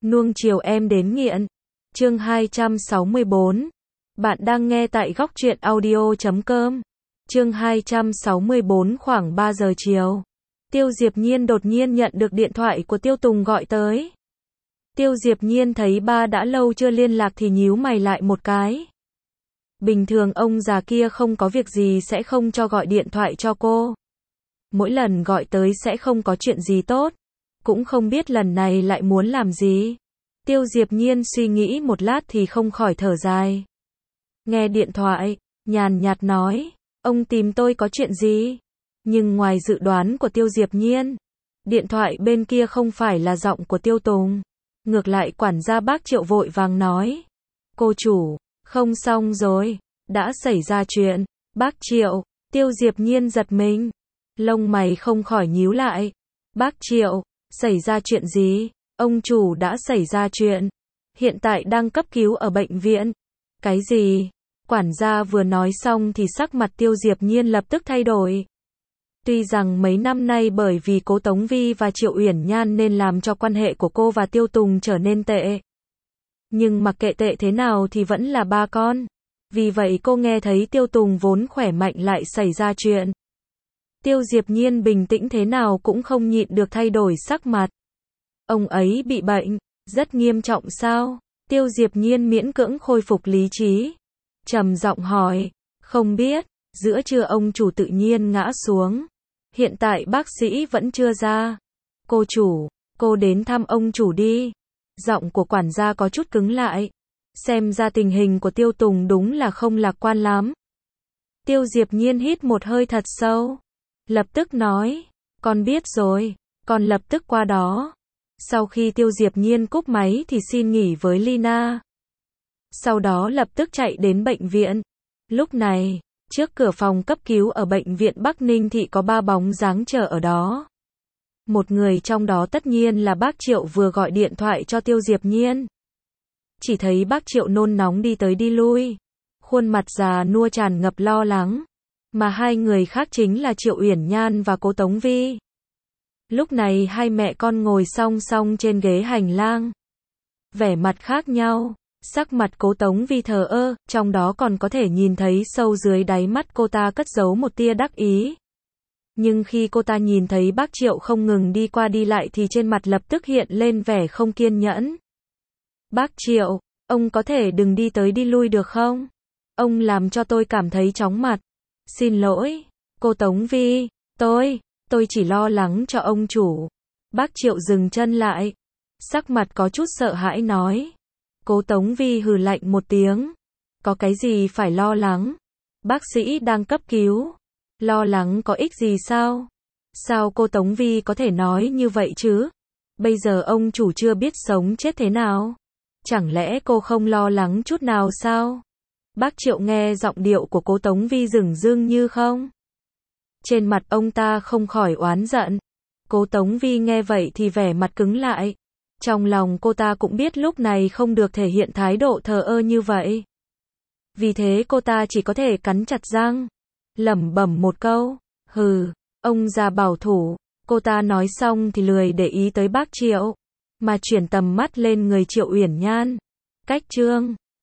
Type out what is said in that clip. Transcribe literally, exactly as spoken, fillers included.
Nuông chiều em đến nghiện. Chương hai trăm sáu mươi bốn. Bạn đang nghe tại góc truyện audio chấm com. Chương hai trăm sáu mươi bốn. Khoảng ba giờ chiều, Tiêu Diệp Nhiên đột nhiên nhận được điện thoại của Tiêu Tùng gọi tới. Tiêu Diệp Nhiên thấy ba đã lâu chưa liên lạc thì nhíu mày lại một cái. Bình thường ông già kia không có việc gì sẽ không cho gọi điện thoại cho cô. Mỗi lần gọi tới sẽ không có chuyện gì tốt. Cũng không biết lần này lại muốn làm gì. Tiêu Diệp Nhiên suy nghĩ một lát thì không khỏi thở dài. Nghe điện thoại, nhàn nhạt nói, ông tìm tôi có chuyện gì? Nhưng ngoài dự đoán của Tiêu Diệp Nhiên, điện thoại bên kia không phải là giọng của Tiêu Tùng. Ngược lại quản gia Bác Triệu vội vàng nói, cô chủ, không xong rồi, đã xảy ra chuyện. Bác Triệu, Tiêu Diệp Nhiên giật mình, lông mày không khỏi nhíu lại. Bác Triệu, xảy ra chuyện gì? Ông chủ đã xảy ra chuyện, hiện tại đang cấp cứu ở bệnh viện. Cái gì? Quản gia vừa nói xong thì sắc mặt Tiêu Diệp Nhiên lập tức thay đổi. Tuy rằng mấy năm nay bởi vì Cố Tống Vi và Triệu Uyển Nhan nên làm cho quan hệ của cô và Tiêu Tùng trở nên tệ. Nhưng mặc kệ tệ thế nào thì vẫn là ba con. Vì vậy cô nghe thấy Tiêu Tùng vốn khỏe mạnh lại xảy ra chuyện. Tiêu Diệp Nhiên bình tĩnh thế nào cũng không nhịn được thay đổi sắc mặt. Ông ấy bị bệnh, rất nghiêm trọng sao? Tiêu Diệp Nhiên miễn cưỡng khôi phục lý trí, trầm giọng hỏi, không biết. Giữa trưa ông chủ tự nhiên ngã xuống. Hiện tại bác sĩ vẫn chưa ra. Cô chủ, cô đến thăm ông chủ đi. Giọng của quản gia có chút cứng lại. Xem ra tình hình của Tiêu Tùng đúng là không lạc quan lắm. Tiêu Diệp Nhiên hít một hơi thật sâu, lập tức nói, con biết rồi, con lập tức qua đó. Sau khi Tiêu Diệp Nhiên cúp máy thì xin nghỉ với Lina. Sau đó lập tức chạy đến bệnh viện. Lúc này, trước cửa phòng cấp cứu ở bệnh viện Bắc Ninh Thị có ba bóng dáng chờ ở đó. Một người trong đó tất nhiên là bác Triệu vừa gọi điện thoại cho Tiêu Diệp Nhiên. Chỉ thấy bác Triệu nôn nóng đi tới đi lui, khuôn mặt già nua tràn ngập lo lắng. Mà hai người khác chính là Triệu Uyển Nhan và Cố Tống Vi. Lúc này hai mẹ con ngồi song song trên ghế hành lang. Vẻ mặt khác nhau, sắc mặt Cố Tống Vi thờ ơ, trong đó còn có thể nhìn thấy sâu dưới đáy mắt cô ta cất giấu một tia đắc ý. Nhưng khi cô ta nhìn thấy bác Triệu không ngừng đi qua đi lại thì trên mặt lập tức hiện lên vẻ không kiên nhẫn. Bác Triệu, ông có thể đừng đi tới đi lui được không? Ông làm cho tôi cảm thấy chóng mặt. Xin lỗi, cô Tống Vi, tôi, tôi chỉ lo lắng cho ông chủ. Bác Triệu dừng chân lại, sắc mặt có chút sợ hãi nói. Cố Tống Vi hừ lạnh một tiếng. Có cái gì phải lo lắng? Bác sĩ đang cấp cứu. Lo lắng có ích gì sao? Sao cô Tống Vi có thể nói như vậy chứ? Bây giờ ông chủ chưa biết sống chết thế nào. Chẳng lẽ cô không lo lắng chút nào sao? Bác Triệu nghe giọng điệu của Cố Tống Vi dửng dưng như không. Trên mặt ông ta không khỏi oán giận. Cố Tống Vi nghe vậy thì vẻ mặt cứng lại. Trong lòng cô ta cũng biết lúc này không được thể hiện thái độ thờ ơ như vậy. Vì thế cô ta chỉ có thể cắn chặt răng, lẩm bẩm một câu, hừ, ông già bảo thủ. Cô ta nói xong thì lười để ý tới bác Triệu, mà chuyển tầm mắt lên người Triệu Uyển Nhan. Cách chương